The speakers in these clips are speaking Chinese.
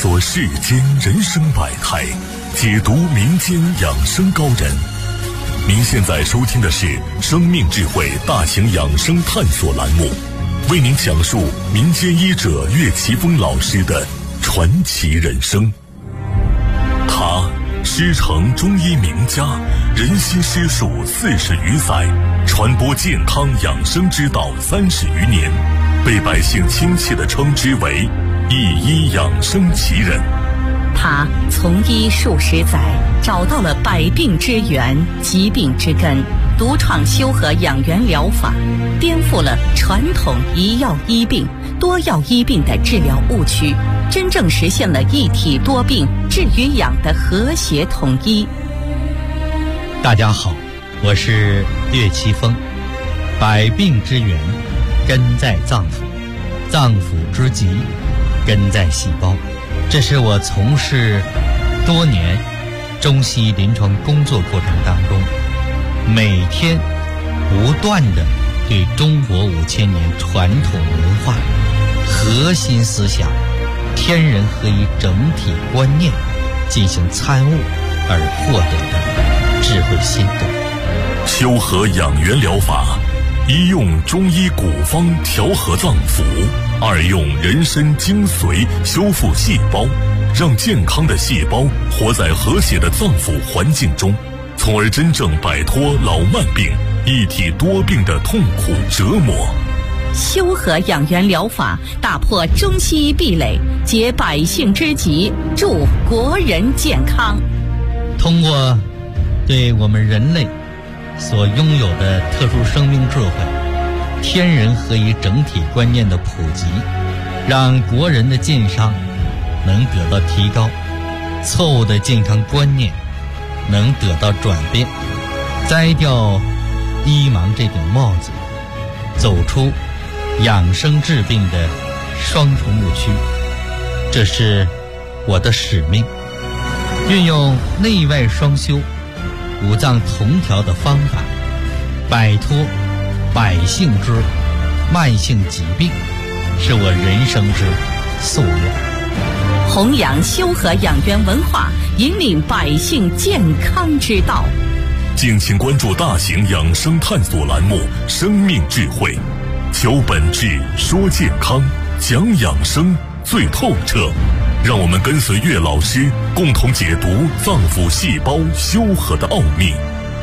索世间人生百态，解读民间养生高人。您现在收听的是生命智慧大型养生探索栏目，为您讲述民间医者岳奇峰老师的传奇人生。他师承中医名家，人心师术40余载，传播健康养生之道30余年，被百姓亲切地称之为一医养生奇人。 他从医数十载，找到了百病之源、疾病之根，独创修和养元疗法，颠覆了传统一药医病、多药医病的治疗误区，真正实现了一体多病、治与养的和谐统一。 大家好，我是岳奇峰。百病之源根在脏腑，脏腑之疾根在细胞。这是我从事多年中西医临床工作过程当中，每天不断地对中国5000年传统文化核心思想天人合一整体观念进行参悟而获得的智慧心得。 修和养元疗法，一用中医古方调和脏腑，二用人参精髓修复细胞，让健康的细胞活在和谐的脏腑环境中，从而真正摆脱老慢病、一体多病的痛苦折磨。 修和养元疗法打破中西医壁垒，解百姓之急，助国人健康。 通过对我们人类所拥有的特殊生命智慧、天人合一整体观念的普及，让国人的健康能得到提高，错误的健康观念能得到转变，摘掉医盲这顶帽子，走出养生治病的双重误区。这是我的使命，运用内外双修、五脏同调的方法，摆脱百姓之慢性疾病，是我人生之夙愿。 弘扬修和养元文化，引领百姓健康之道。 敬请关注大型养生探索栏目《生命智慧》，求本质，说健康，讲养生最透彻。让我们跟随岳老师，共同解读脏腑细胞修和的奥秘。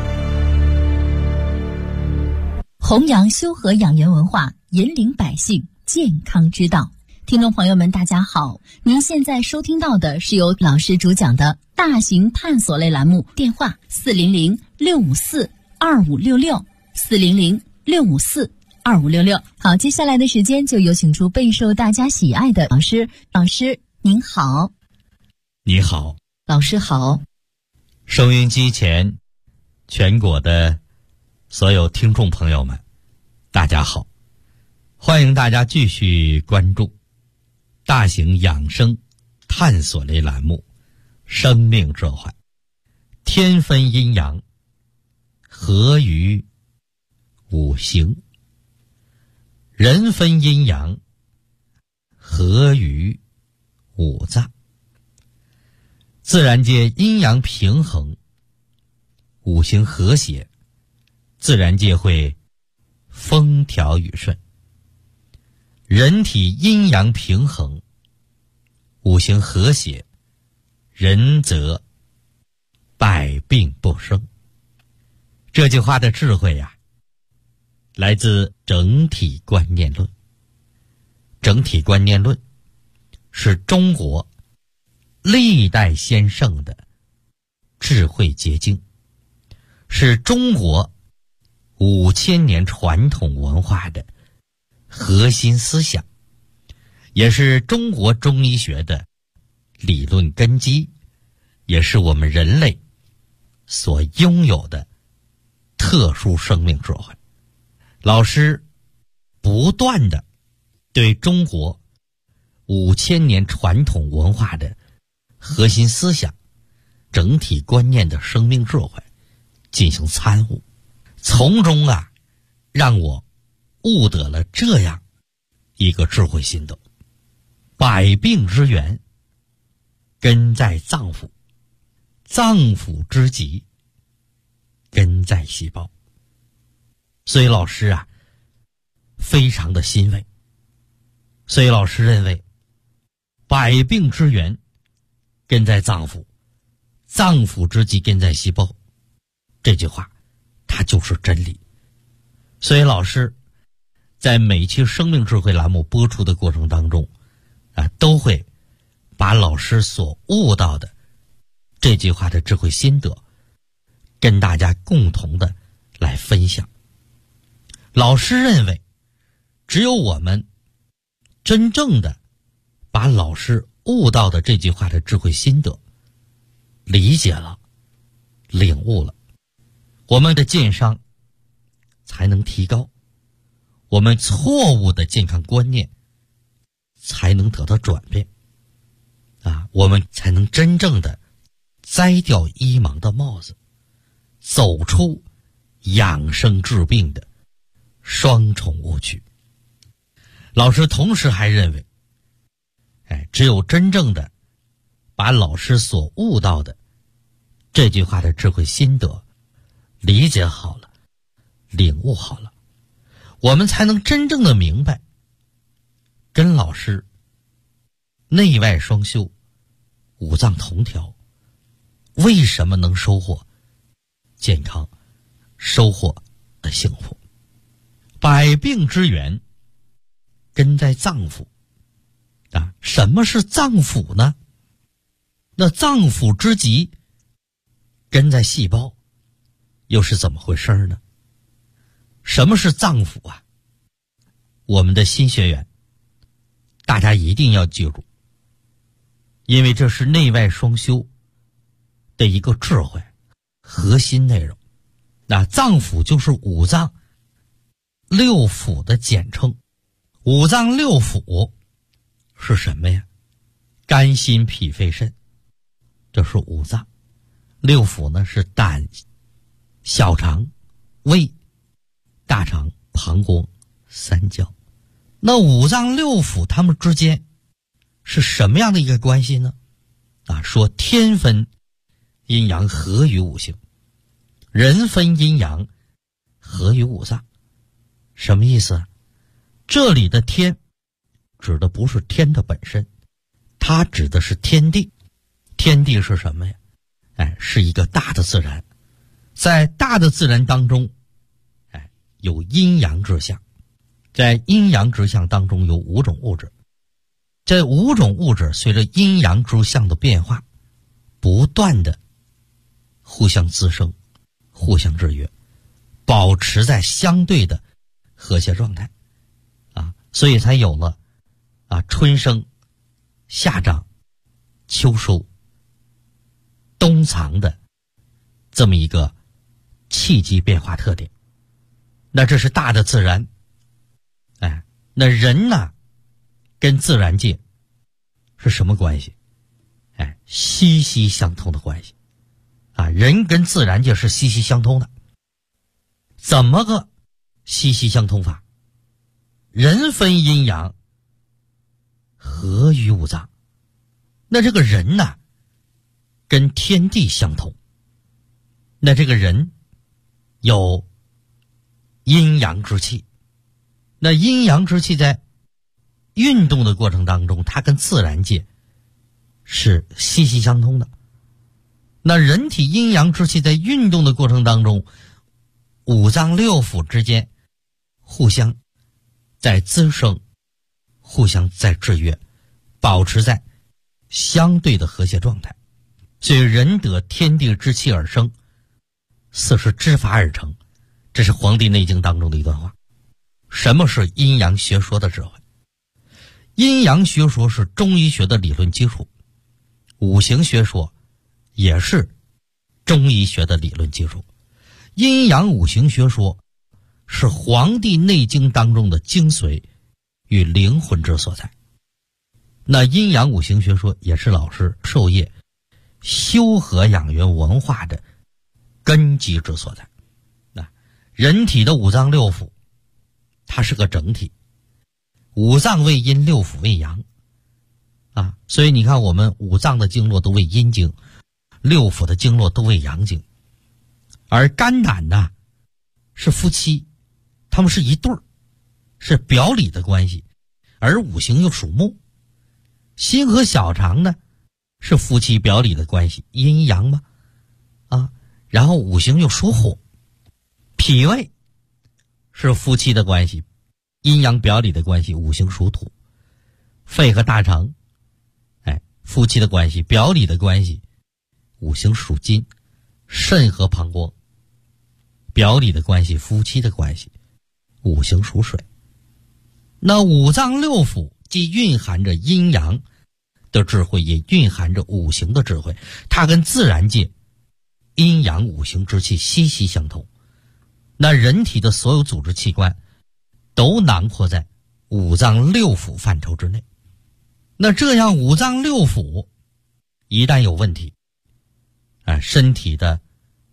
弘扬修和养元文化，引领百姓健康之道。听众朋友们大家好，您现在收听到的是由老师主讲的大型探索类栏目，电话400-654-2566 400-654-2566。好，接下来的时间就有请出备受大家喜爱的老师。老师您好。 你好。 老师好。 收音机前全国的所有听众朋友们大家好，欢迎大家继续关注大型养生探索类栏目生命智慧。天分阴阳，合于五行；人分阴阳，合于五脏。自然界阴阳平衡，五行和谐，自然界会风调雨顺。人体阴阳平衡，五行和谐，人则百病不生。这句话的智慧呀，来自整体观念论。整体观念论是中国历代先圣的智慧结晶，是中国5000年传统文化的核心思想，也是中国中医学的理论根基，也是我们人类所拥有的特殊生命智慧。老师不断地对中国5000年传统文化的核心思想、整体观念的生命智慧进行参悟，从中让我悟得了这样一个智慧心得：百病之源根在脏腑，脏腑之极，根在细胞。所以老师啊，非常的欣慰。所以老师认为，百病之源根在脏腑，脏腑之极根在细胞。这句话它就是真理。所以老师在每期生命智慧栏目播出的过程当中都会把老师所悟到的这句话的智慧心得跟大家共同的来分享。老师认为，只有我们真正的把老师悟到的这句话的智慧心得理解了、领悟了，我们的健商才能提高，我们错误的健康观念才能得到转变我们才能真正的摘掉医盲的帽子，走出养生治病的双重误区。老师同时还认为，只有真正的把老师所悟到的这句话的智慧心得理解好了、领悟好了，我们才能真正的明白，跟老师内外双修、五脏同调，为什么能收获健康、收获幸福。百病之源根在脏腑什么是脏腑呢？那脏腑之极根在细胞，又是怎么回事呢？什么是脏腑啊？我们的新学员大家一定要记住，因为这是内外双修的一个智慧核心内容。那脏腑就是五脏六腑的简称。五脏六腑是什么呀？肝心脾肺肾，这是五脏。六腑呢是胆、小肠、胃、大肠、膀胱、三焦。那五脏六腑它们之间是什么样的一个关系呢？说天分阴阳合于五行，人分阴阳合于五脏。什么意思？这里的天指的不是天的本身，它指的是天地。天地是什么呀？是一个大的自然。在大的自然当中有阴阳之象，在阴阳之象当中有五种物质。这五种物质随着阴阳之象的变化，不断的互相滋生、互相制约，保持在相对的和谐状态所以才有了春生、夏长、秋收、冬藏的这么一个气机变化特点。那这是大的自然。那人呢跟自然界是什么关系？息息相通的关系人跟自然界是息息相通的。怎么个息息相通法？人分阴阳合于五脏。那这个人呢跟天地相通。那这个人有阴阳之气。那阴阳之气在运动的过程当中，它跟自然界是息息相通的。那人体阴阳之气在运动的过程当中，五脏六腑之间互相在滋生，互相在制约，保持在相对的和谐状态。所以人得天地之气而生，四时之法而成。这是《黄帝内经》当中的一段话。什么是阴阳学说的智慧？阴阳学说是中医学的理论基础，五行学说也是中医学的理论基础。阴阳五行学说是《黄帝内经》当中的精髓与灵魂之所在。那阴阳五行学说也是老师授业修和养元文化的根基之所在。人体的五脏六腑它是个整体，五脏为阴，六腑为阳。 啊。所以你看，我们五脏的经络都为阴经，六腑的经络都为阳经，而肝胆呢是夫妻，他们是一对儿，是表里的关系，而五行又属木。心和小肠呢是夫妻表里的关系，阴阳嘛啊，然后五行又属火。脾胃是夫妻的关系，阴阳表里的关系，五行属土。肺和大肠夫妻的关系，表里的关系，五行属金。肾和膀胱表里的关系，夫妻的关系，五行属水。那五脏六腑既蕴含着阴阳的智慧，也蕴含着五行的智慧，它跟自然界阴阳五行之气息息相通。那人体的所有组织器官都囊括在五脏六腑范畴之内。那这样五脏六腑一旦有问题，身体的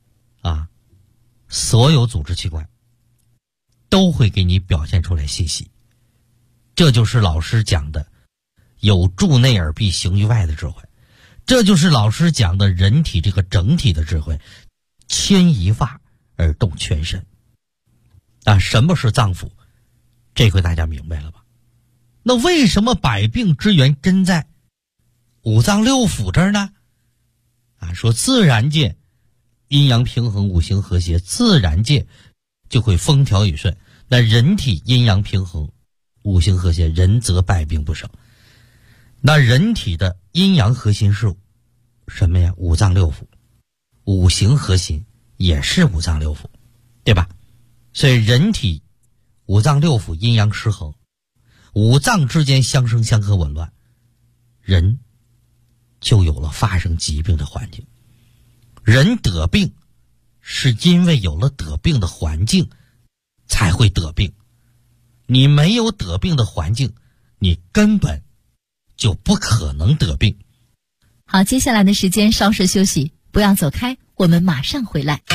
所有组织器官都会给你表现出来信息。这就是老师讲的有助内而必行于外的智慧，这就是老师讲的人体这个整体的智慧，牵一发而动全身。什么是脏腑？这回大家明白了吧？那为什么百病之源真在五脏六腑这儿呢？说自然界阴阳平衡，五行和谐，自然界就会风调雨顺。那人体阴阳平衡，五行和谐，人则百病不生。那人体的阴阳核心是什么呀？五脏六腑。五行核心也是五脏六腑，对吧？所以人体五脏六腑阴阳失衡，五脏之间相生相克紊乱，人就有了发生疾病的环境。人得病是因为有了得病的环境才会得病，你没有得病的环境，你根本就不可能得病。 好，接下来的时间稍事休息，不要走开，我们马上回来。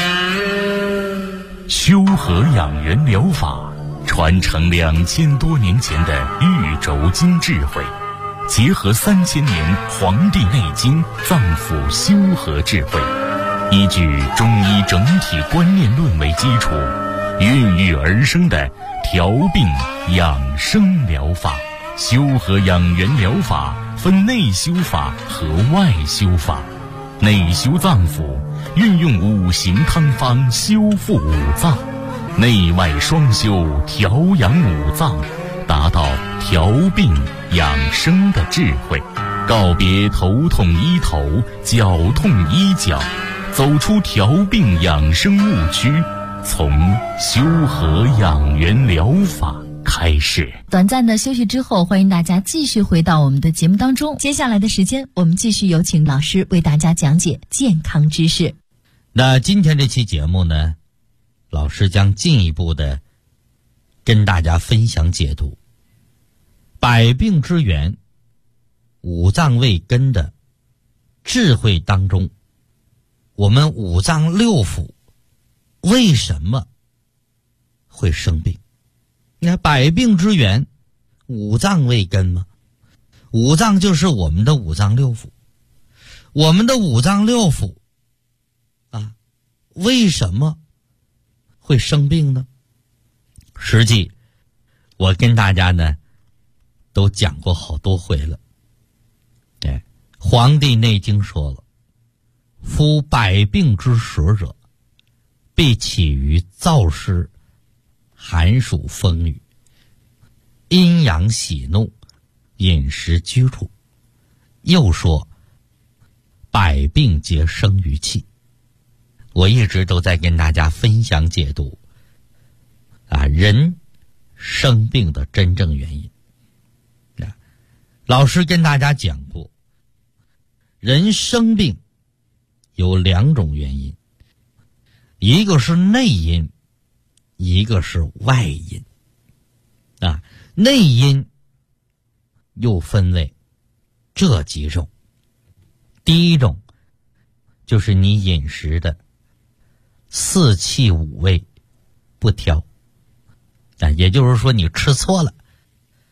修和养元疗法传承2000多年前的玉轴经智慧，结合3000年《黄帝内经》脏腑修和智慧，依据中医整体观念论为基础，孕育而生的调病养生疗法。修和养元疗法分内修法和外修法。内修脏腑，运用五行汤方修复五脏；内外双修，调养五脏，达到调病养生的智慧。告别头痛医头，脚痛医脚，走出调病养生误区，从修和养元疗法开始。 短暂的休息之后，欢迎大家继续回到我们的节目当中。接下来的时间，我们继续有请老师为大家讲解健康知识。 那今天这期节目呢，老师将进一步的跟大家分享解读百病之源五脏未根的智慧当中，我们五脏六腑为什么会生病？你看百病之源五脏未根吗？五脏就是我们的五脏六腑。我们的五脏六腑为什么会生病呢？实际我跟大家呢都讲过好多回了。《黄帝内经》说了，夫百病之始者，必起于燥湿、寒暑风雨、阴阳喜怒、饮食居处。又说百病皆生于气。我一直都在跟大家分享解读人生病的真正原因。老师跟大家讲过，人生病有2种原因，一个是内因，一个是外因。内因又分为这几种。第一种就是你饮食的4气5味不调，也就是说你吃错了，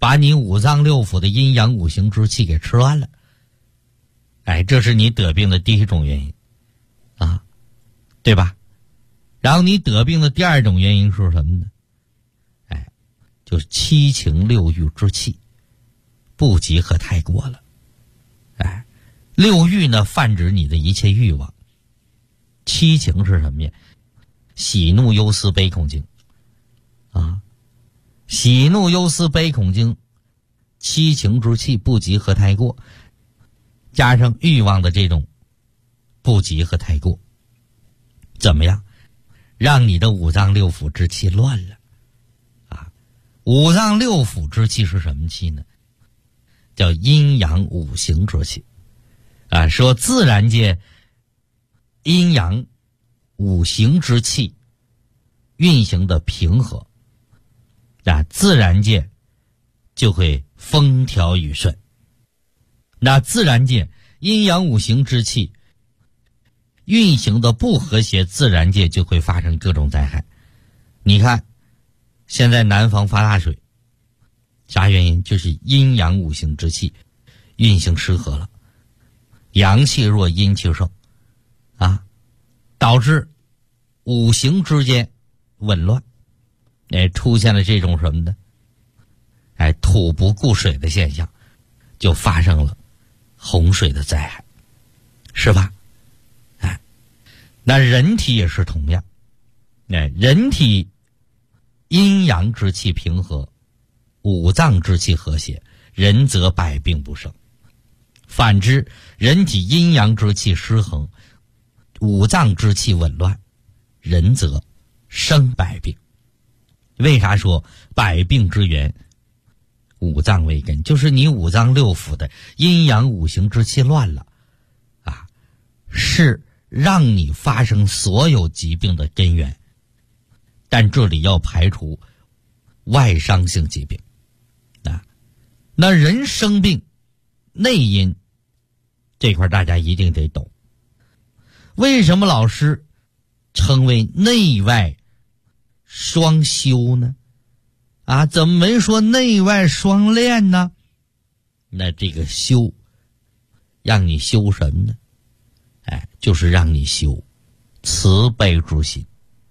把你五脏六腑的阴阳五行之气给吃乱了。这是你得病的第一种原因啊，对吧？然后你得病的第二种原因是什么呢？就是七情六欲之气不及和太过了。六欲呢泛指你的一切欲望，七情是什么呀？喜怒忧思悲恐惊啊，喜怒忧思悲恐惊，七情之气不及和太过，加上欲望的这种不及和太过，怎么样？让你的五脏六腑之气乱了啊！五脏六腑之气是什么气呢？叫阴阳五行之气啊。说自然界阴阳五行之气运行的平和啊，自然界就会风调雨顺。那自然界阴阳五行之气运行的不和谐，自然界就会发生各种灾害。你看现在南方发大水，啥原因？就是阴阳五行之气运行失和了，阳气弱阴气盛啊，导致五行之间紊乱，出现了这种什么呢？土不顾水的现象，就发生了洪水的灾害，是吧？那人体也是同样，人体阴阳之气平和，五脏之气和谐，人则百病不生。反之，人体阴阳之气失衡，五脏之气紊乱，人则生百病。为啥说百病之源五脏为根？就是你五脏六腑的阴阳五行之气乱了啊，是让你发生所有疾病的根源。但这里要排除外伤性疾病啊。那人生病内因这块大家一定得懂。为什么老师称为内外双修呢？啊，怎么没说内外双练呢？那这个修让你修什么呢？就是让你修慈悲之心。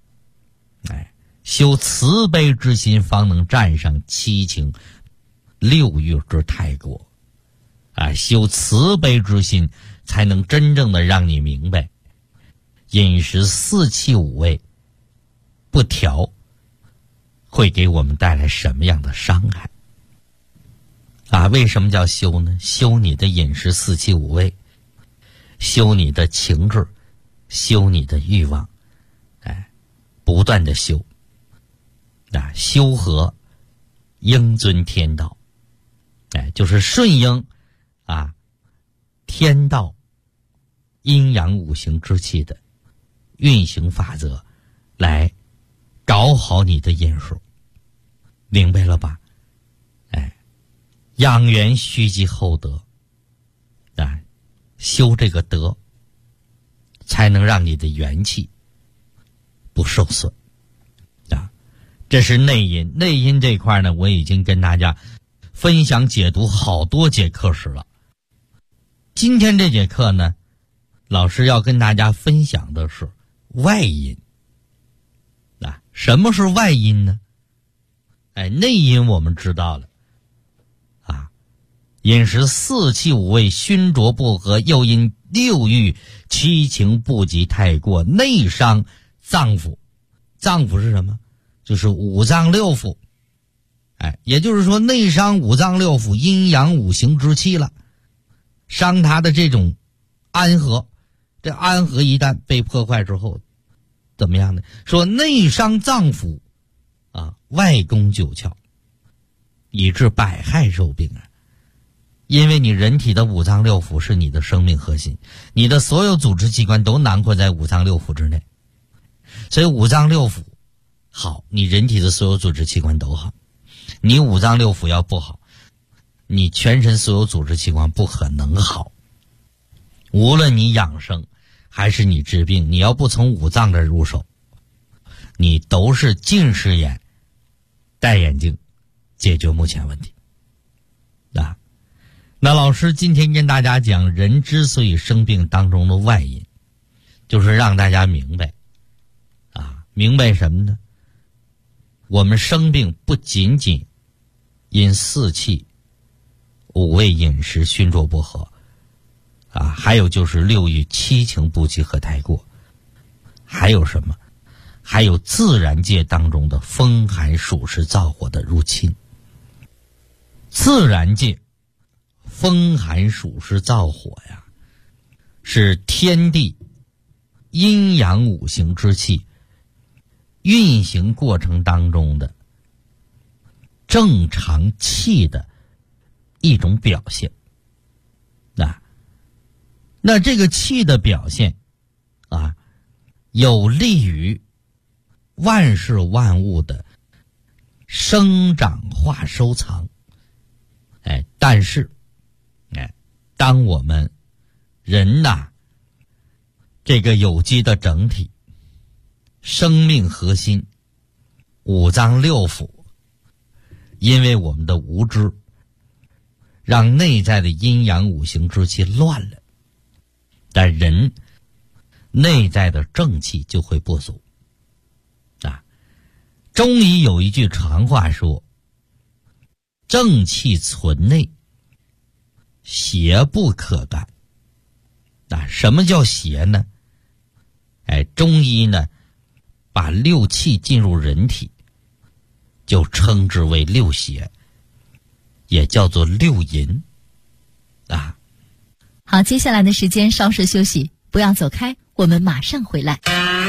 修慈悲之心，方能战胜七情六欲之太过。修慈悲之心，才能真正的让你明白，饮食四气五味不调会给我们带来什么样的伤害。为什么叫修呢？修你的饮食四气五味，修你的情志，修你的欲望，不断的修。修和应遵天道，就是顺应天道阴阳五行之气的运行法则，来搞好你的饮食，明白了吧？养元须积厚德，修这个德，才能让你的元气不受损。这是内因。内因这块呢，我已经跟大家分享解读好多节课时了。今天这节课呢，老师要跟大家分享的是外因。什么是外因呢？内因我们知道了饮食四气五味熏浊不和，又因六欲七情不及太过，内伤脏腑。脏腑是什么？就是五脏六腑。也就是说内伤五脏六腑阴阳五行之气了，伤它的这种安和。这安和一旦被破坏之后怎么样呢？说内伤脏腑外攻九窍，以致百害受病。因为你人体的五脏六腑是你的生命核心，你的所有组织器官都囊括在五脏六腑之内，所以五脏六腑好，你人体的所有组织器官都好。你五脏六腑要不好，你全身所有组织器官不可能好。无论你养生还是你治病，你要不从五脏这儿入手，你都是近视眼戴眼镜解决目前问题。 那老师今天跟大家讲人之所以生病当中的外因，就是让大家明白明白什么呢？我们生病不仅仅因四气五味饮食熏浊不和还有就是六欲七情不齐和太过，还有什么？还有自然界当中的风寒暑湿燥火的入侵。自然界风寒暑湿燥火呀，是天地阴阳五行之气运行过程当中的正常气的一种表现。那这个气的表现有利于万事万物的生长化收藏。但是当我们人这个有机的整体生命核心五脏六腑，因为我们的无知，让内在的阴阳五行之气乱了，但人内在的正气就会不足。中医有一句常话说，正气存内，邪不可干。什么叫邪呢？中医呢把六气进入人体就称之为六邪，也叫做六淫好，接下来的时间稍事休息，不要走开，我们马上回来。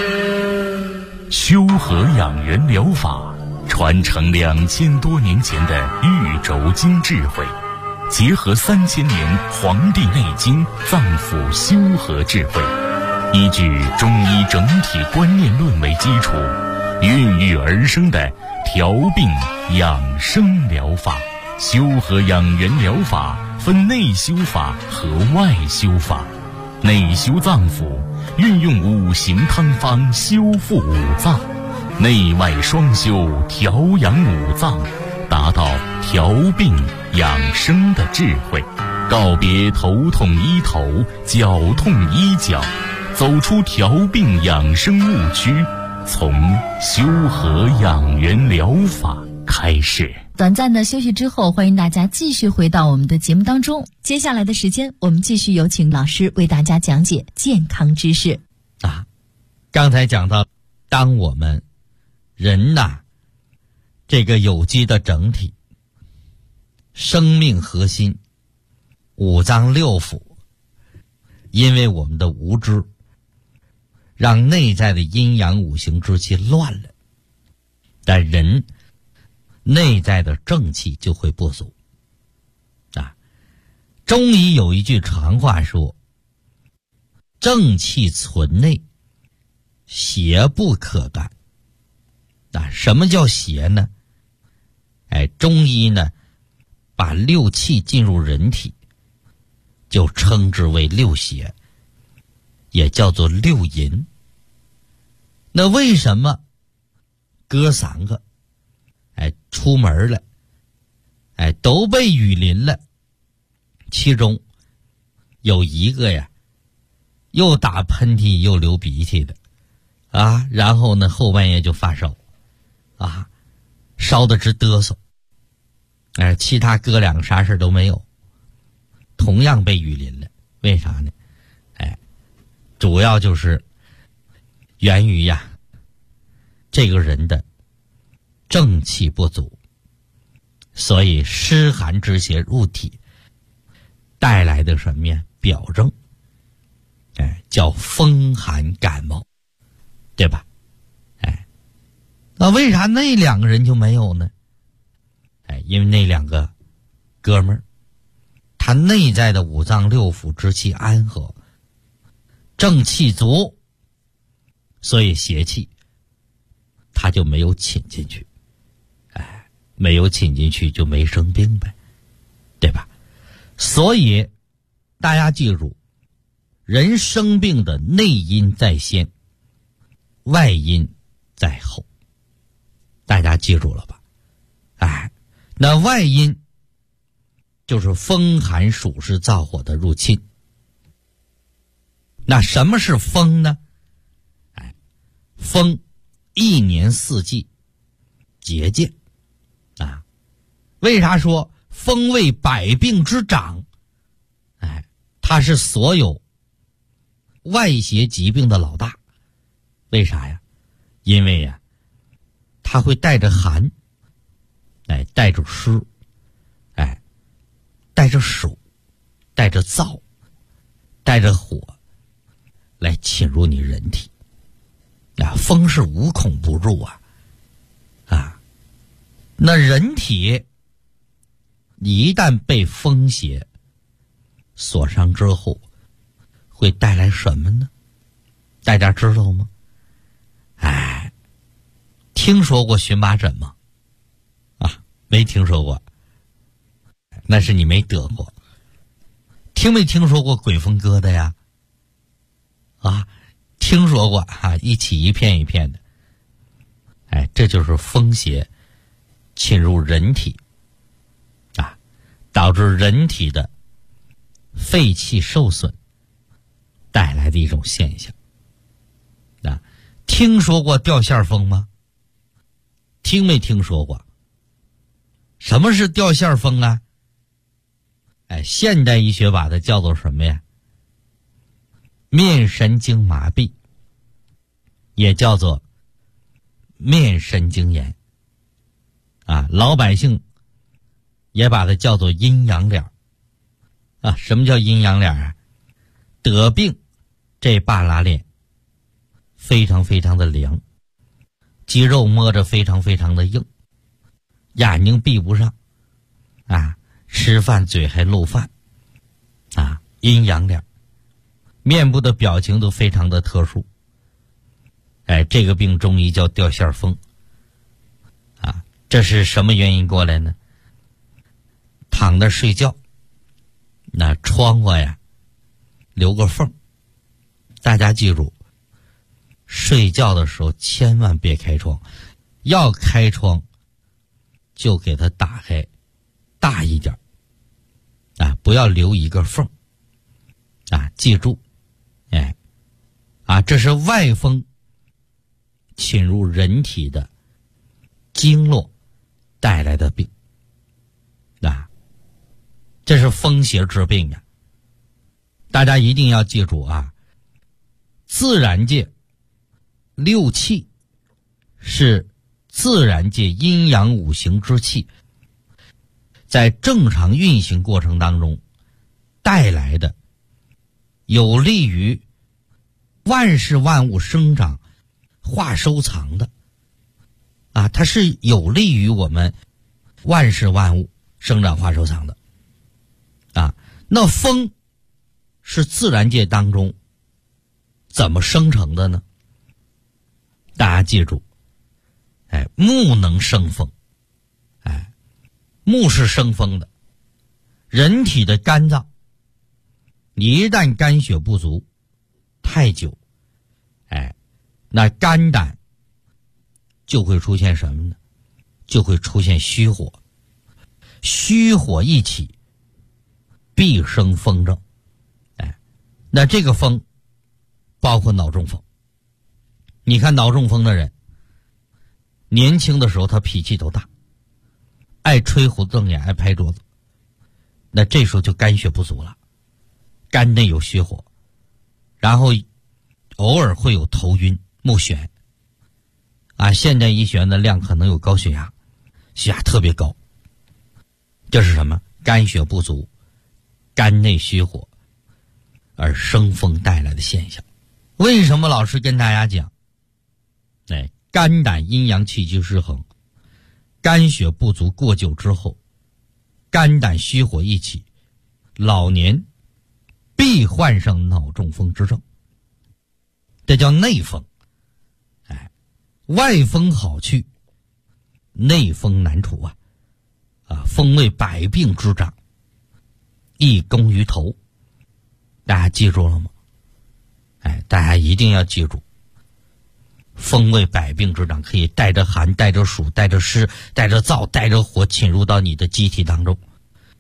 修和养元疗法传承2000多年前的玉轴经智慧，结合3000年《黄帝内经》脏腑修和智慧，依据中医整体观念论为基础，孕育而生的调病养生疗法。修和养元疗法分内修法和外修法。内修脏腑，运用五行汤方修复五脏；内外双修，调养五脏，达到调病养生的智慧。告别头痛医头，脚痛医脚，走出调病养生误区，从修和养元疗法开始。 短暂的休息之后，欢迎大家继续回到我们的节目当中。接下来的时间，我们继续有请老师为大家讲解健康知识。 刚才讲到，当我们人这个有机的整体生命核心五脏六腑，因为我们的无知，让内在的阴阳五行之气乱了，但人内在的正气就会不足。中医有一句常话说，正气存内，邪不可干。什么叫邪呢？中医呢把六气进入人体就称之为六邪，也叫做六淫。那为什么哥3个出门了都被雨淋了，其中有一个又打喷嚏又流鼻涕的然后呢后半夜就发烧烧得直嘚瑟，其他哥2个啥事都没有，同样被雨淋了。为啥呢？主要就是源于这个人的正气不足，所以湿寒之邪入体带来的什么呀？表症叫风寒感冒，对吧？那为啥那2个人就没有呢？因为那2个哥们儿他内在的五脏六腑之气安和，正气足，所以邪气他就没有侵进去，没有侵进去就没生病呗，对吧？所以大家记住，人生病的内因在先，外因在后，大家记住了吧？那外因就是风寒暑湿燥火的入侵。那什么是风呢？风一年四季节见啊。为啥说风为百病之长？它是所有外邪疾病的老大。为啥呀？因为呀，它会带着寒，带着湿，带着暑，带着燥，带着火，来侵入你人体。风是无孔不入啊！那人体一旦被风邪所伤之后，会带来什么呢？大家知道吗？听说过荨麻疹吗？没听说过，那是你没得过。听没听说过鬼风疙瘩呀？听说过一起一片一片的。这就是风邪侵入人体导致人体的肺气受损带来的一种现象。听说过掉线风吗？听没听说过？什么是掉线风啊？现代医学把它叫做什么呀？面神经麻痹，也叫做面神经炎老百姓也把它叫做阴阳脸什么叫阴阳脸得病这半拉脸非常非常的凉，肌肉摸着非常非常的硬，眼睛闭不上吃饭嘴还漏饭阴阳脸，面部的表情都非常的特殊。这个病中医叫掉线风这是什么原因过来呢？躺着睡觉，那窗户呀留个缝，大家记住，睡觉的时候千万别开窗，要开窗就给它打开大一点不要留一个缝记住这是外风侵入人体的经络带来的病这是风邪之病大家一定要记住自然界六气是自然界阴阳五行之气在正常运行过程当中带来的，有利于万事万物生长化收藏的它是有利于我们万事万物生长化收藏的那风是自然界当中怎么生成的呢？大家记住木能生风木是生风的。人体的肝脏一旦肝血不足太久那肝胆就会出现什么呢？就会出现虚火，虚火一起必生风症那这个风包括脑中风。你看脑中风的人年轻的时候他脾气都大，爱吹胡子瞪眼，爱拍桌子，那这时候就肝血不足了，肝内有虚火，然后偶尔会有头晕目眩现代医学的量可能有高血压，血压特别高，这是什么？肝血不足，肝内虚火而生风带来的现象。为什么老师跟大家讲肝胆阴阳气机失衡，肝血不足过久之后，肝胆虚火一起，老年必患上脑中风之症，这叫内风外风好去，内风难除风为百病之长，易攻于头。大家记住了吗？大家一定要记住，风为百病之长，可以带着寒，带着暑，带着湿，带着燥，带着火侵入到你的机体当中，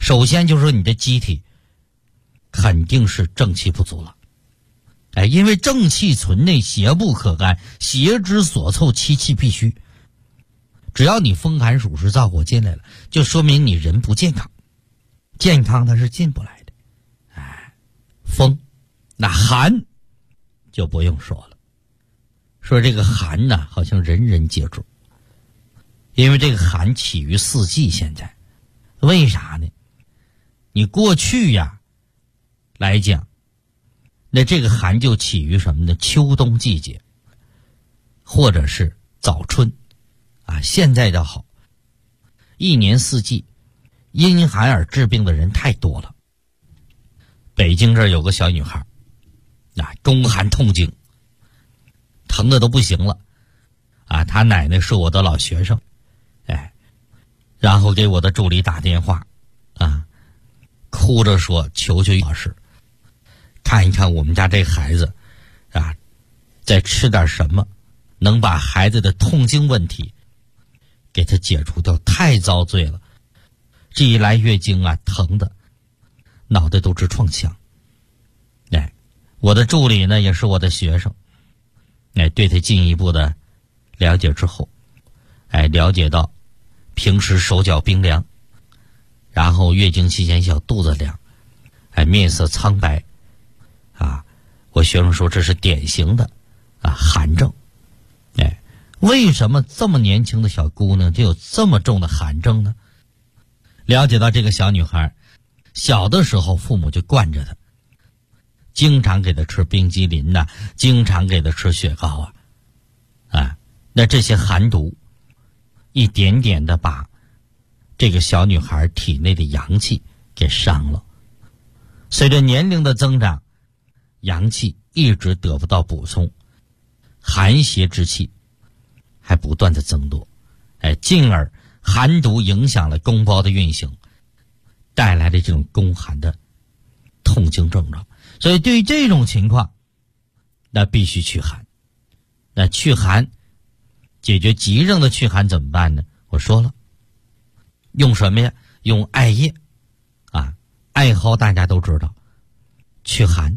首先就是说你的机体肯定是正气不足了。因为正气存内，邪不可干，邪之所凑，其气必虚。只要你风寒暑湿燥火进来了，就说明你人不健康，健康它是进不来的。风，那寒就不用说了。说这个寒呢，好像人人皆知，因为这个寒起于四季。现在为啥呢？你过去呀来讲，那这个寒就起于什么呢？秋冬季节，或者是早春现在的好，一年四季因寒而治病的人太多了。北京这儿有个小女孩宫寒痛经，疼的都不行了她奶奶是我的老学生，然后给我的助理打电话哭着说求求老师看一看我们家这孩子再吃点什么能把孩子的痛经问题给他解除掉，太遭罪了。这一来月经疼的脑袋都直撞墙。我的助理呢也是我的学生，对他进一步的了解之后，了解到平时手脚冰凉，然后月经期间小肚子凉，面色苍白我学生说这是典型的寒症。为什么这么年轻的小姑娘就有这么重的寒症呢？了解到这个小女孩小的时候父母就惯着她，经常给她吃冰激凌经常给她吃雪糕那这些寒毒一点点的把这个小女孩体内的阳气给伤了。随着年龄的增长，阳气一直得不到补充，寒邪之气还不断的增多，进而寒毒影响了宫包的运行，带来的这种宫寒的痛经症状。所以对于这种情况，那必须祛寒。那祛寒解决急症的祛寒怎么办呢？我说了，用什么呀？用艾叶艾蒿大家都知道，祛寒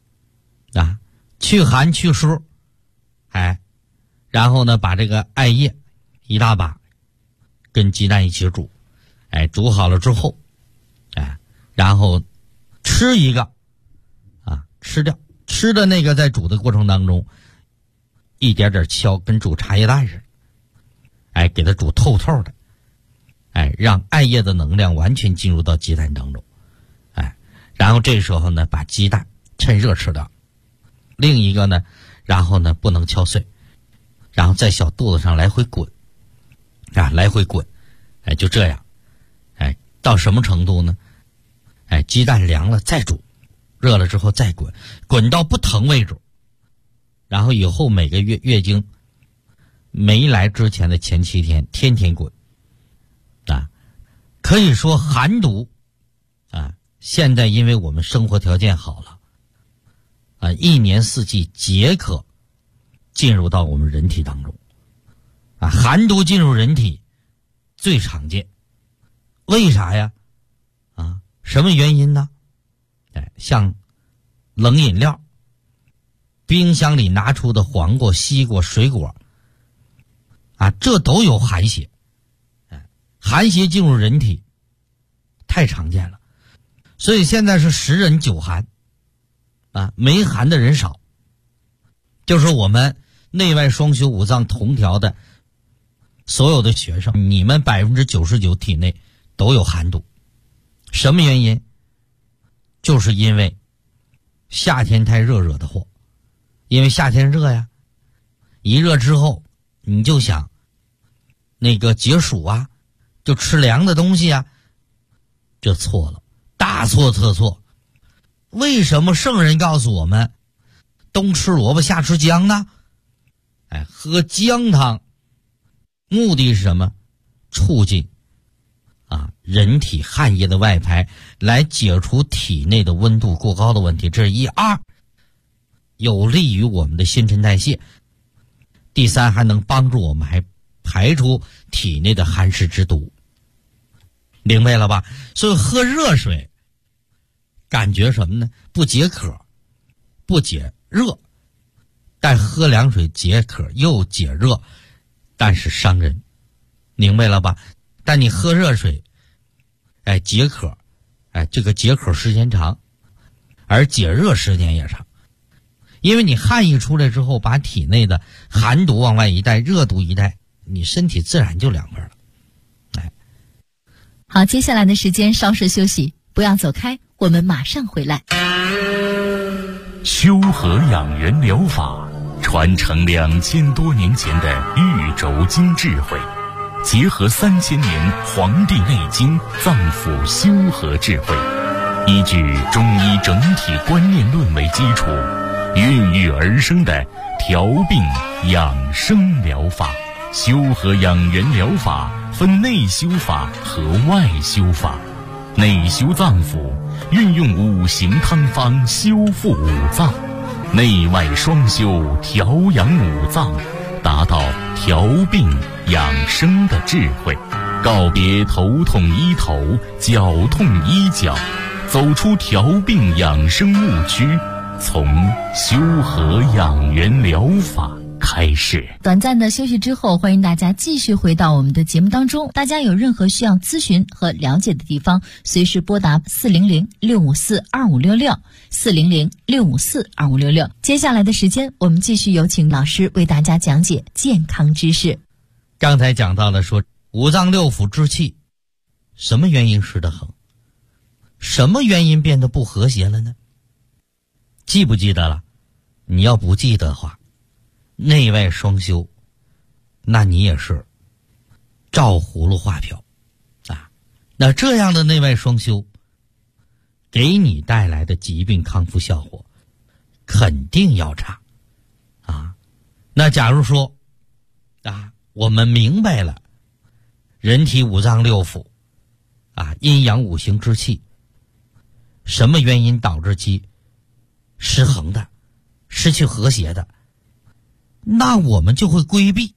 祛寒祛湿，然后呢把这个艾叶一大把跟鸡蛋一起煮，煮好了之后然后吃一个吃掉，吃的那个在煮的过程当中一点点敲，跟煮茶叶蛋似的，给它煮透透的，让艾叶的能量完全进入到鸡蛋当中，然后这时候呢把鸡蛋趁热吃掉，另一个呢然后呢不能敲碎，然后在小肚子上来回滚来回滚，就这样，到什么程度呢？鸡蛋凉了再煮，热了之后再滚，滚到不疼为止。然后以后每个月经没来之前的前7天，天天滚可以说寒毒现在因为我们生活条件好了一年四季皆可进入到我们人体当中寒毒进入人体最常见。为啥呀？什么原因呢？像冷饮料，冰箱里拿出的黄瓜、西瓜、水果这都有寒邪。寒邪进入人体太常见了，所以现在是10人9寒没寒的人少。就是我们内外双修五脏同调的所有的学生，你们99%体内都有寒毒。什么原因？就是因为夏天太热的祸。因为夏天热呀，一热之后你就想那个解暑就吃凉的东西这错了，大错特错。为什么圣人告诉我们冬吃萝卜夏吃姜呢？喝姜汤目的是什么？促进人体汗液的外排，来解除体内的温度过高的问题。这是1、2，有利于我们的新陈代谢。第3，还能帮助我们还排出体内的寒湿之毒。 明白了吧？所以喝热水感觉什么呢？不解渴，不解热，但喝凉水解渴又解热，但是伤人，明白了吧？但你喝热水解渴，这个解渴时间长，而解热时间也长，因为你汗一出来之后，把体内的寒毒往外一带，热毒一带，你身体自然就凉快了。 好，接下来的时间稍事休息，不要走开，我们马上回来。 修和养元疗法传承2000多年前的玉轴经智慧，结合3000年《黄帝内经》脏腑修和智慧，依据中医整体观念论为基础，孕育而生的调病养生疗法。修和养元疗法分内修法和外修法。内修脏腑，运用5行汤方修复五脏；内外双修，调养五脏，达到调病养生的智慧。告别头痛医头，脚痛医脚，走出调病养生误区，从修和养元疗法开始。 短暂的休息之后，欢迎大家继续回到我们的节目当中。大家有任何需要咨询和了解的地方，随时拨打400-654-2566 400-654-2566。接下来的时间，我们继续有请老师为大家讲解健康知识。 刚才讲到了说五脏六腑之气，什么原因失得很？什么原因变得不和谐了呢？记不记得了？你要不记得的话，内外双修，那你也是照葫芦画瓢啊。那这样的内外双修给你带来的疾病康复效果肯定要差啊。那假如说我们明白了人体五脏六腑阴阳五行之气什么原因导致其失衡的，失去和谐的，那我们就会规避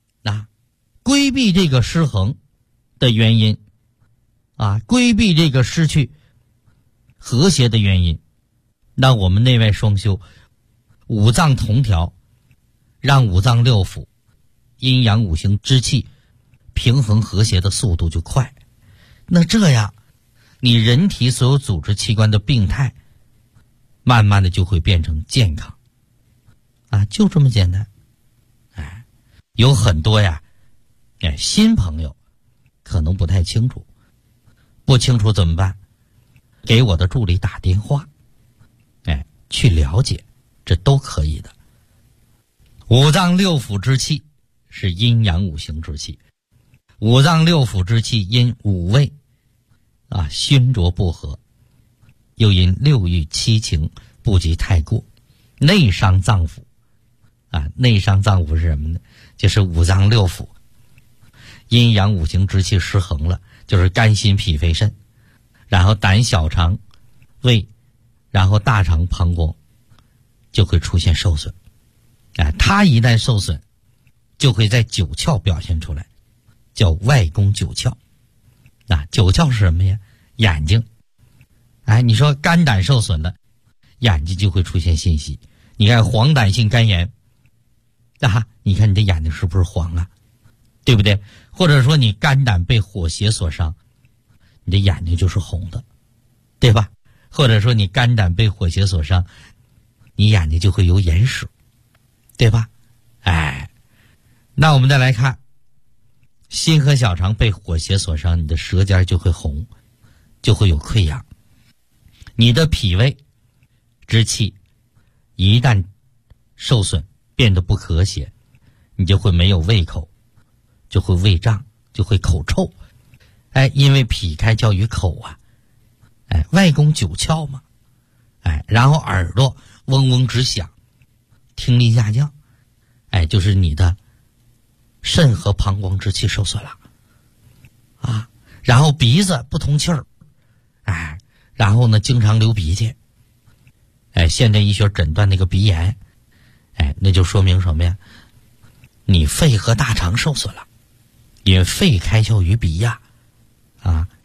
这个失衡的原因规避这个失去和谐的原因。那我们内外双修，五脏同调，让五脏六腑阴阳五行之气平衡和谐的速度就快。那这样你人体所有组织器官的病态慢慢的就会变成健康就这么简单。有很多新朋友可能不太清楚，不清楚怎么办？给我的助理打电话去了解，这都可以的。五脏六腑之气是阴阳五行之气，五脏六腑之气因五味熏浊不和，又因六欲七情不及太过，内伤脏腑内伤脏腑是什么呢？就是五脏六腑阴阳五行之气失衡了，就是肝心脾肺肾，然后胆小肠胃，然后大肠膀胱就会出现受损它一旦受损就会在九窍表现出来，叫外攻九窍九窍是什么呀？眼睛你说肝胆受损了，眼睛就会出现信息。你看黄疸性肝炎你看你的眼睛是不是黄对不对？或者说你肝胆被火邪所伤，你的眼睛就是红的，对吧？或者说你肝胆被火邪所伤，你眼睛就会有眼屎，对吧？那我们再来看心和小肠被火邪所伤，你的舌尖就会红，就会有溃疡。你的脾胃之气一旦受损变得不和谐，你就会没有胃口，就会胃胀，就会口臭因为脾开窍于口外攻九窍嘛然后耳朵嗡嗡直响，听力下降就是你的肾和膀胱之气受损了然后鼻子不通气儿然后呢经常流鼻涕现代医学诊断那个鼻炎那就说明什么呀？你肺和大肠受损了，因为肺开窍于鼻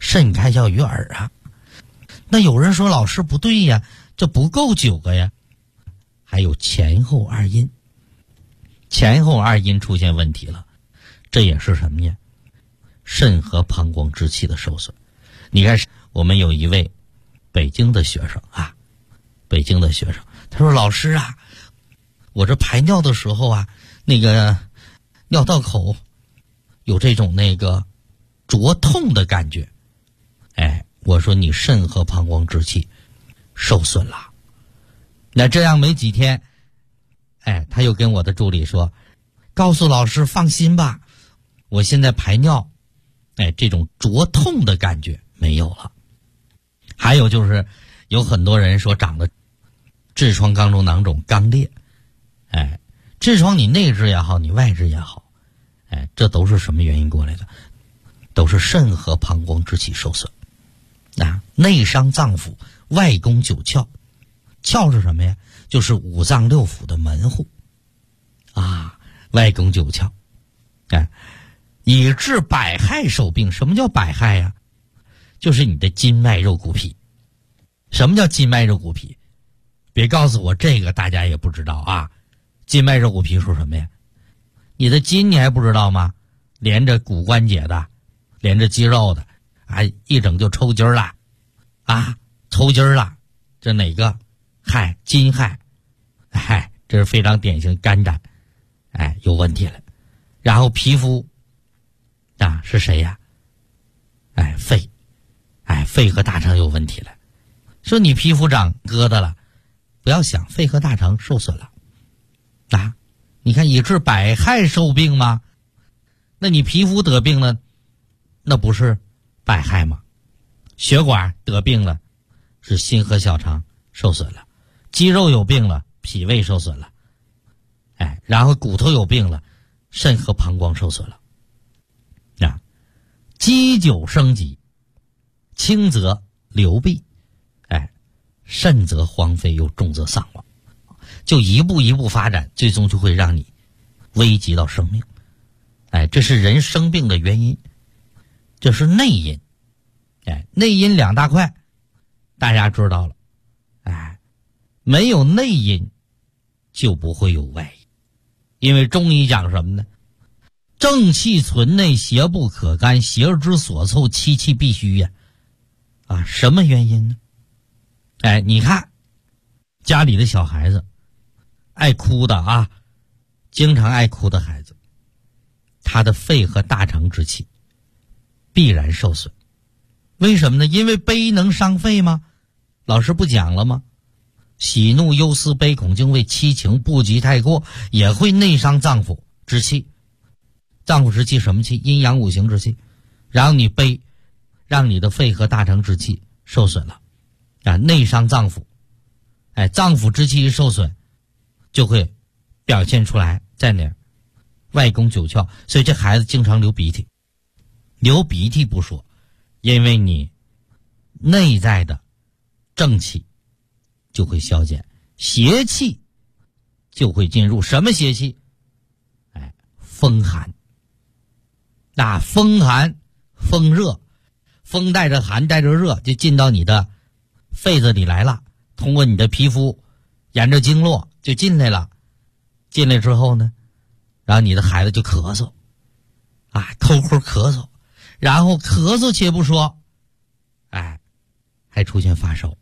肾开窍于耳啊。那有人说老师不对呀，这不够9个呀，还有前后2阴，前后2阴出现问题了，这也是什么呀？肾和膀胱之气的受损。你看我们有一位北京的学生啊，北京的学生，他说老师啊，我这排尿的时候啊，那个尿道口有这种灼痛的感觉。我说你肾和膀胱之气受损了。那这样没几天，他又跟我的助理说，告诉老师放心吧，我现在排尿，这种灼痛的感觉没有了。还有就是有很多人说长了痔疮、肛中囊肿、肛裂，痔疮你内痔也好，你外痔也好，这都是什么原因过来的？都是肾和膀胱之气受损。内伤脏腑，外攻9窍。窍是什么呀？就是5脏6腑的门户啊，外攻9窍，以致百害受病。什么叫百害呀？就是你的筋脉肉骨皮。什么叫筋脉肉骨皮？别告诉我这个大家也不知道啊。筋脉肉骨皮说什么呀？你的筋你还不知道吗？连着骨关节的，连着肌肉的一整就抽筋了抽筋了，这哪个害？筋害，这是非常典型肝胆有问题了。然后皮肤是谁呀？肺，肺和大肠有问题了。说你皮肤长疙瘩了，不要想，肺和大肠受损了你看以致百害受病吗？那你皮肤得病了，那不是百害吗？血管得病了，是心和小肠受损了；肌肉有病了，脾胃受损了；然后骨头有病了，肾和膀胱受损了。积久生疾，轻则流弊，甚则荒废，又重则丧亡，就一步一步发展，最终就会让你危及到生命。这是人生病的原因，这是内因。内因2大块，大家知道了。没有内因就不会有外因，因为中医讲什么呢？正气存内，邪不可干，邪之所凑，其气必虚呀。什么原因呢？你看家里的小孩子爱哭的经常爱哭的孩子，他的肺和大肠之气必然受损。为什么呢？因为悲能伤肺吗？老师不讲了吗？喜怒忧思悲恐惊畏七情不及太过，也会内伤脏腑之气。脏腑之气什么气？阴阳五行之气。然后你悲，让你的肺和大肠之气受损了内伤脏腑。脏腑之气一受损，就会表现出来在哪儿？外攻9窍。所以这孩子经常流鼻涕。流鼻涕不说，因为你内在的正气就会消减，邪气就会进入。什么邪气？风寒。风寒风热，风带着寒带着热就进到你的肺子里来了，通过你的皮肤沿着经络就进来了。进来之后呢，然后你的孩子就咳嗽抠抠咳嗽，然后咳嗽且不说还出现发烧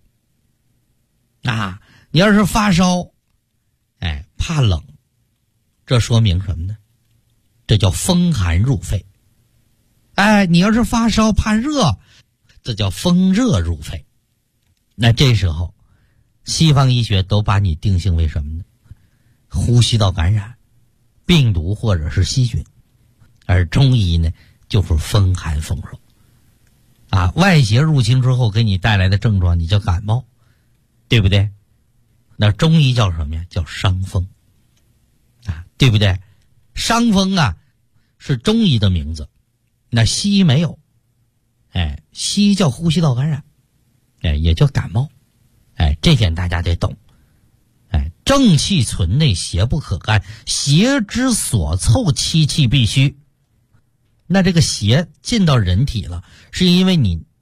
你要是发烧怕冷，这说明什么呢？这叫风寒入肺。你要是发烧怕热，这叫风热入肺。那这时候西方医学都把你定性为什么呢？呼吸道感染，病毒或者是细菌。而中医呢，就是风寒风热外邪入侵之后给你带来的症状，你叫感冒，对不对？那中医叫什么呀？叫伤风对不对？伤风是中医的名字，那西医没有。西医叫呼吸道感染，也叫感冒。这点大家得懂。正气存内，邪不可干，邪之所凑，其气必虚。那这个邪进到人体了，是因为你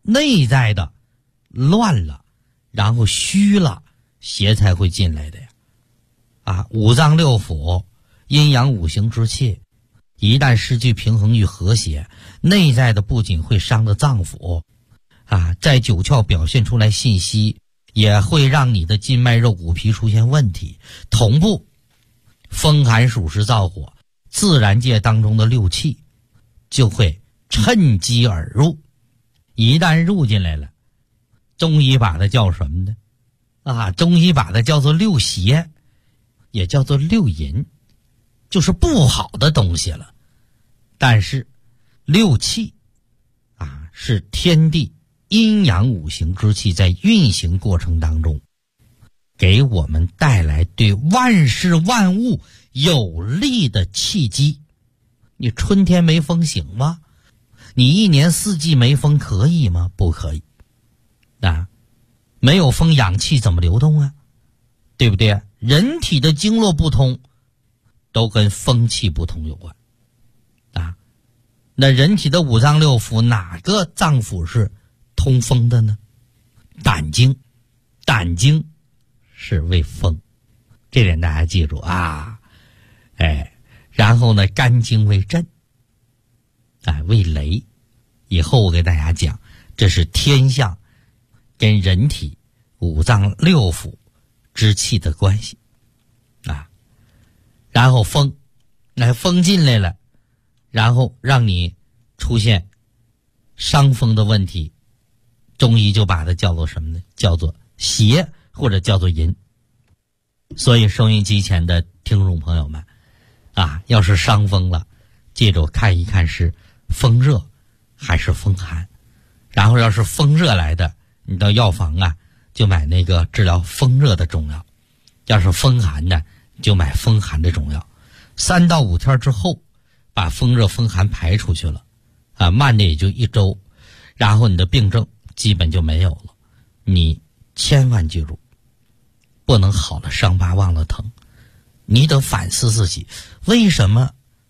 内在的乱了，然后虚了，邪才会进来的呀。五脏六腑、阴阳五行之气，一旦失去平衡与和谐，内在的不仅会伤了脏腑，在九窍表现出来信息，也会让你的筋脉肉骨皮出现问题。同步，风寒暑湿燥火，自然界当中的六气就会趁机而入。一旦入进来了，中医把它叫什么呢？中医把它叫做六邪，也叫做六淫，就是不好的东西了。但是六气是天地阴阳五行之气在运行过程当中给我们带来对万事万物有利的契机。你春天没风行吗？你一年四季没风可以吗？不可以。没有风，氧气怎么流动啊？对不对？人体的经络不通都跟风气不通有关。那人体的五脏六腑哪个脏腑是通风的呢？胆经，胆经是为风，这点大家记住然后呢，肝经为震，为雷。以后我给大家讲，这是天象跟人体五脏六腑之气的关系然后风，风进来了，然后让你出现伤风的问题，中医就把它叫做什么呢？叫做邪，或者叫做淫。所以收音机前的听众朋友们要是伤风了，记住看一看是风热还是风寒。然后要是风热来的，你到药房就买那个治疗风热的中药，要是风寒的就买风寒的中药。3到5天之后把风热风寒排出去了慢的也就1周，然后你的病症基本就没有了。你千万记住，不能好了伤疤忘了疼。你得反思自己，为什么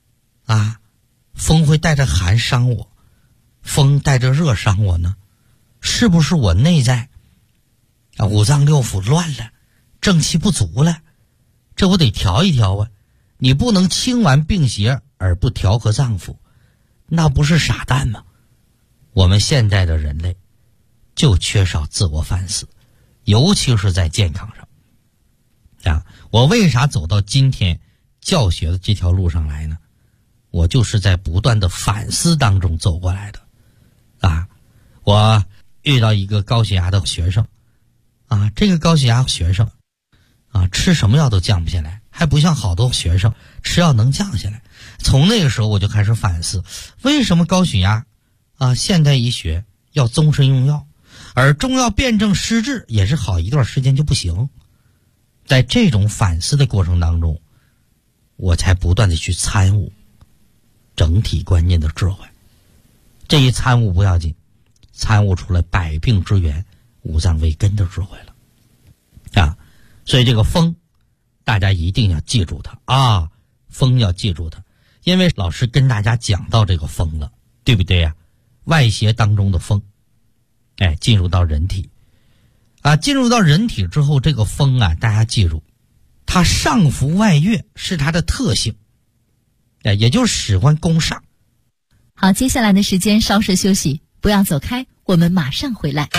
风会带着寒伤我，风带着热伤我呢？是不是我内在五脏六腑乱了，正气不足了？这我得调一调你不能清完病邪而不调和脏腑，那不是傻蛋吗？我们现在的人类就缺少自我反思，尤其是在健康上我为啥走到今天教学的这条路上来呢？我就是在不断的反思当中走过来的我遇到一个高血压的学生这个高血压学生吃什么药都降不下来，还不像好多学生吃药能降下来。从那个时候我就开始反思，为什么高血压现代医学要终身用药，而中药辨证施治也是好一段时间就不行。在这种反思的过程当中，我才不断的去参悟整体观念的智慧。这一参悟不要紧，参悟出来百病之源、五脏为根的智慧了所以这个风大家一定要记住它风要记住它，因为老师跟大家讲到这个风了，对不对呀？外邪当中的风进入到人体进入到人体之后，这个风大家记住，它上浮外越是它的特性也就是喜欢攻上。 好，接下来的时间稍事休息，不要走开，我们马上回来。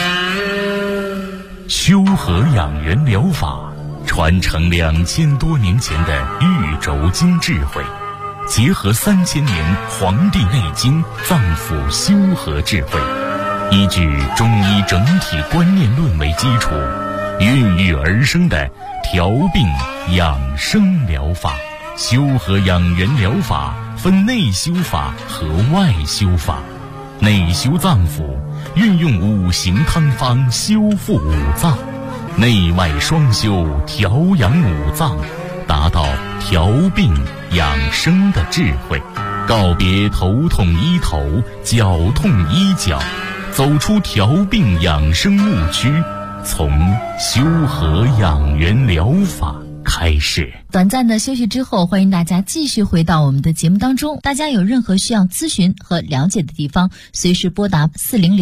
修和养元疗法传承2000多年前的玉轴经智慧，结合3000年《黄帝内经》脏腑修和智慧，依据中医整体观念论为基础，孕育而生的调病养生疗法。修和养元疗法分内修法和外修法。内修脏腑，运用5行汤方修复5脏，内外双修调养5脏，达到调病养生的智慧。告别头痛医头，脚痛医脚，走出调病养生误区，从修和养元疗法开始。 短暂的休息之后，欢迎大家继续回到我们的节目当中。大家有任何需要咨询和了解的地方，随时拨打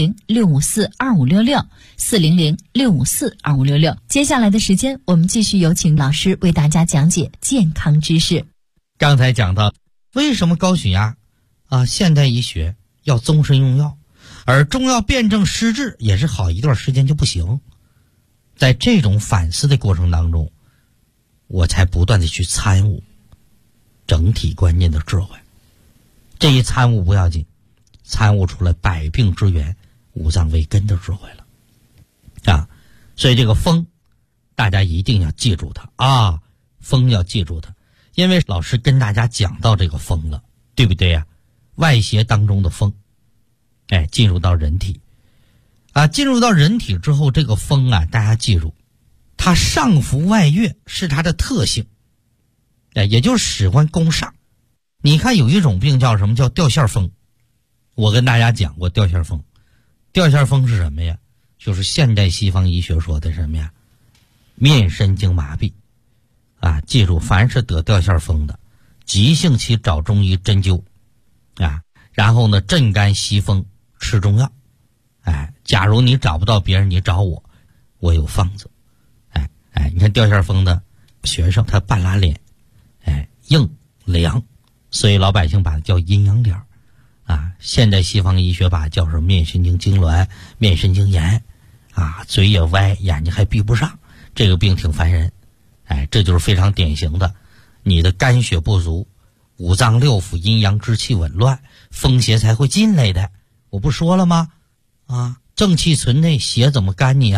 400-654-2566，400-654-2566。接下来的时间，我们继续有请老师为大家讲解健康知识。 刚才讲到为什么高血压现代医学要终身用药，而中药辨证施治也是好一段时间就不行。在这种反思的过程当中，我才不断的去参悟整体观念的智慧。这一参悟不要紧，参悟出来百病之源、五脏为根的智慧了所以这个风大家一定要记住它风要记住它，因为老师跟大家讲到这个风了，对不对呀？外邪当中的风进入到人体进入到人体之后，这个风大家记住，它上浮外越是它的特性也就是喜欢攻上。你看有一种病叫什么？叫掉线风。我跟大家讲过掉线风。掉线风是什么呀？就是现代西方医学说的什么呀？面神经麻痹记住，凡是得掉线风的，急性期找中医针灸然后呢镇肝息风，吃中药假如你找不到别人，你找我，我有方子你看掉线风的学生，他半拉脸硬凉，所以老百姓把它叫阴阳脸现代西方医学把它叫什么？面神经痉挛、面神经炎嘴也歪，眼睛还闭不上，这个病挺烦人这就是非常典型的你的肝血不足，五脏六腑阴阳之气紊乱，风邪才会进来的。我不说了吗正气存内，邪怎么干你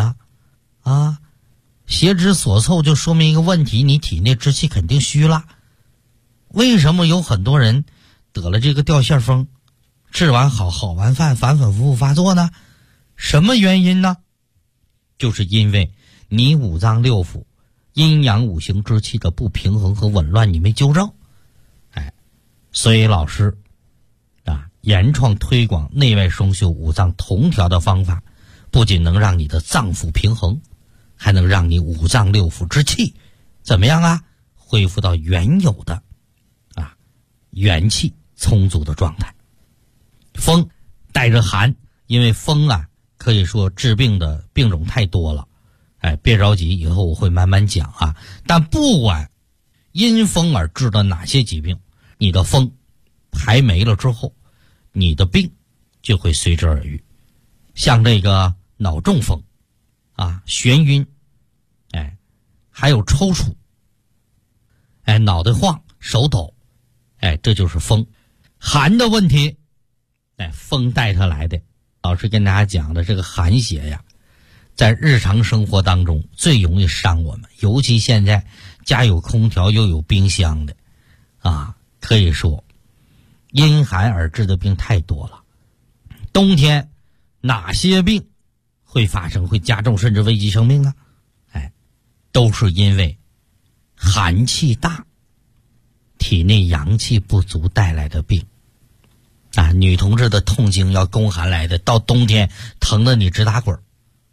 邪之所凑，就说明一个问题，你体内之气肯定虚了。为什么有很多人得了这个掉线风，治完好完饭，反反复复发作呢？什么原因呢？就是因为你五脏六腑阴阳五行之气的不平衡和紊乱，你没纠正所以老师原创推广内外双修、五脏同调的方法，不仅能让你的脏腑平衡，还能让你五脏六腑之气怎么样恢复到原有的元气充足的状态。风带着寒，因为风可以说治病的病种太多了别着急，以后我会慢慢讲但不管因风而治的哪些疾病，你的风排没了之后，你的病就会随之而愈。像这个脑中风眩晕还有抽搐脑袋晃手抖这就是风。寒的问题风带它来的。老师跟大家讲的这个寒邪呀，在日常生活当中最容易伤我们，尤其现在家有空调又有冰箱的可以说因寒而致的病太多了。冬天哪些病会发生，会加重甚至危及生命呢？都是因为寒气大，体内阳气不足带来的病女同志的痛经要宫寒来的，到冬天疼得你直打滚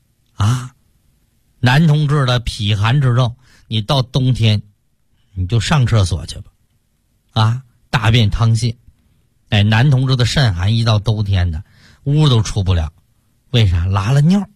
男同志的脾寒之症，你到冬天你就上厕所去吧大便溏泻男同志的肾寒，一到冬天的屋都出不了，为啥？拉了尿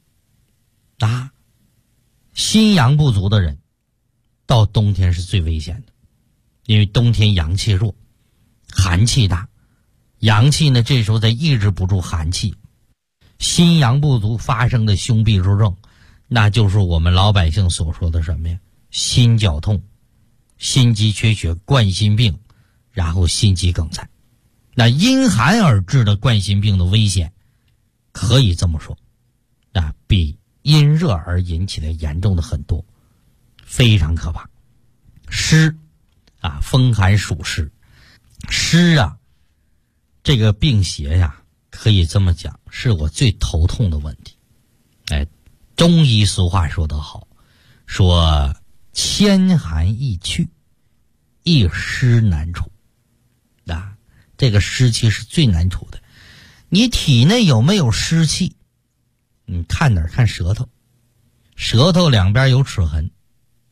心阳不足的人到冬天是最危险的，因为冬天阳气弱，寒气大，阳气呢这时候在抑制不住寒气，心阳不足发生的胸痹之症，那就是我们老百姓所说的什么呀？心绞痛、心肌缺血、冠心病，然后心肌梗塞。那因寒而致的冠心病的危险，可以这么说比因热而引起的严重的很多，非常可怕。湿风寒属湿，湿这个病邪可以这么讲，是我最头痛的问题。中医俗话说得好，说千寒易去，一湿难除这个湿气是最难除的。你体内有没有湿气？你看哪儿？看舌头，舌头两边有齿痕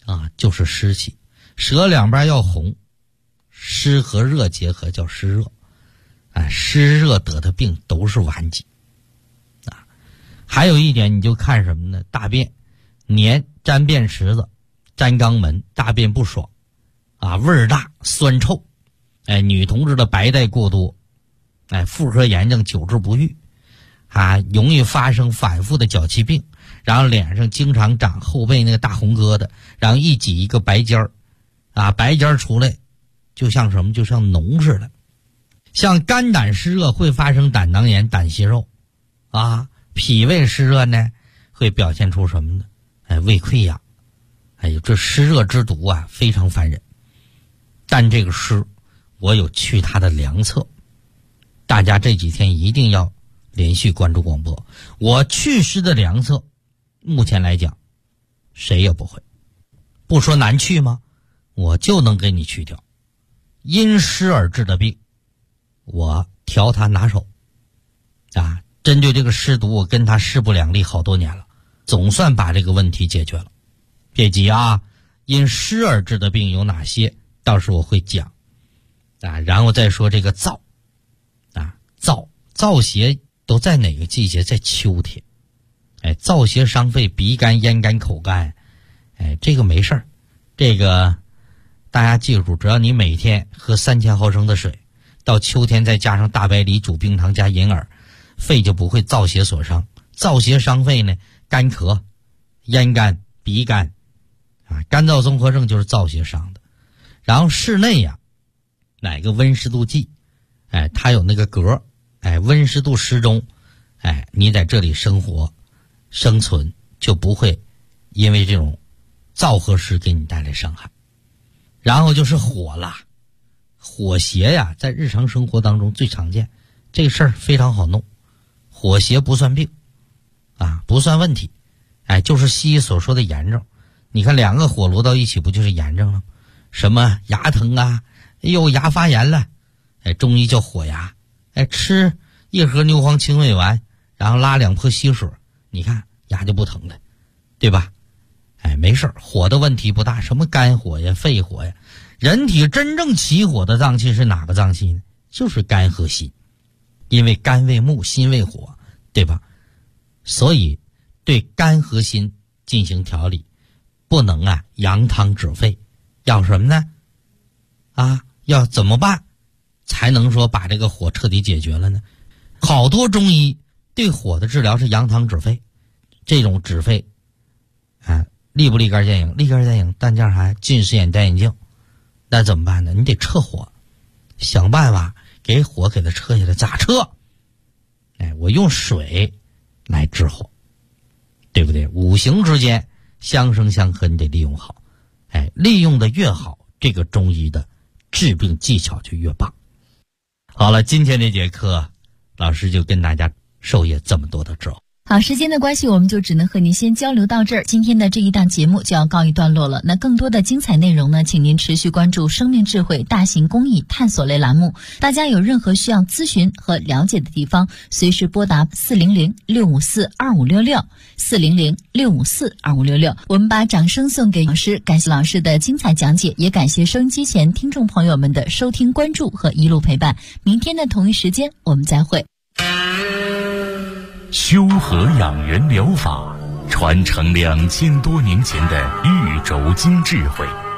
啊，就是湿气，舌两边要红，湿和热结合叫湿热，湿热得的病都是顽疾啊。还有一点你就看什么呢？大便黏粘便池子，粘肛门，大便不爽啊，味儿大，酸臭，女同志的白带过多，妇科炎症久治不愈啊，容易发生反复的脚气病，然后脸上经常长后背那个大红疙瘩，然后一挤一个白尖儿啊，白尖儿出来就像什么，就像脓似的。像肝胆湿热会发生胆囊炎、胆息肉啊，脾胃湿热呢会表现出什么呢？胃溃疡。哎呦，这湿热之毒啊，非常烦人。但这个湿，我有去它的良策，大家这几天一定要连续关注广播。我祛湿的良策，目前来讲，谁也不会。不说难去吗？我就能给你去掉。因湿而治的病，我调它拿手啊。针对这个湿毒，我跟他势不两立好多年了，总算把这个问题解决了。别急啊，因湿而治的病有哪些？到时候我会讲啊。然后再说这个燥啊，燥邪都在哪个季节？在秋天。燥邪伤肺，鼻干、咽干、口干，这个没事儿。这个大家记住，只要你每天喝3000毫升的水，到秋天再加上大白梨煮冰糖加银耳，肺就不会燥邪所伤。燥邪伤肺呢，干咳、咽干、鼻干啊，干燥综合症就是燥邪伤的。然后室内呀，哪个温湿度计，它有那个格，温湿度适中，你在这里生活生存就不会因为这种燥和湿给你带来伤害。然后就是火啦，火邪呀，在日常生活当中最常见，这个事儿非常好弄。火邪不算病啊，不算问题，就是西医所说的炎症。你看两个火炉到一起，不就是炎症了吗？什么牙疼啊，哎呦牙发炎了，中医叫火牙，吃1盒牛黄清胃丸，然后拉2泼稀水，你看牙就不疼了，对吧？没事，火的问题不大，什么肝火呀、肺火呀。人体真正起火的脏器是哪个脏器呢？就是肝和心，因为肝为木，心为火，对吧？所以对肝和心进行调理，不能扬汤止沸，要什么呢？要怎么办才能说把这个火彻底解决了呢？好多中医对火的治疗是扬汤止沸，这种止沸立不立竿见影？立竿见影，但叫啥？近视眼戴眼镜。那怎么办呢？你得撤火，想办法给火给它撤下来。咋撤？我用水来治火，对不对？五行之间相生相克，你得利用好。利用的越好，这个中医的治病技巧就越棒。好了，今天这节课老师就跟大家授业这么多的知识。 好，时间的关系，我们就只能和您先交流到这儿。今天的这一档节目就要告一段落了。那更多的精彩内容呢，请您持续关注生命智慧大型公益探索类栏目。大家有任何需要咨询和了解的地方，随时拨打400-654-2566 400-654-2566。我们把掌声送给老师，感谢老师的精彩讲解，也感谢收音机前听众朋友们的收听关注和一路陪伴。明天的同一时间我们再会。 修和养元疗法传承2000多年前的玉轴经智慧，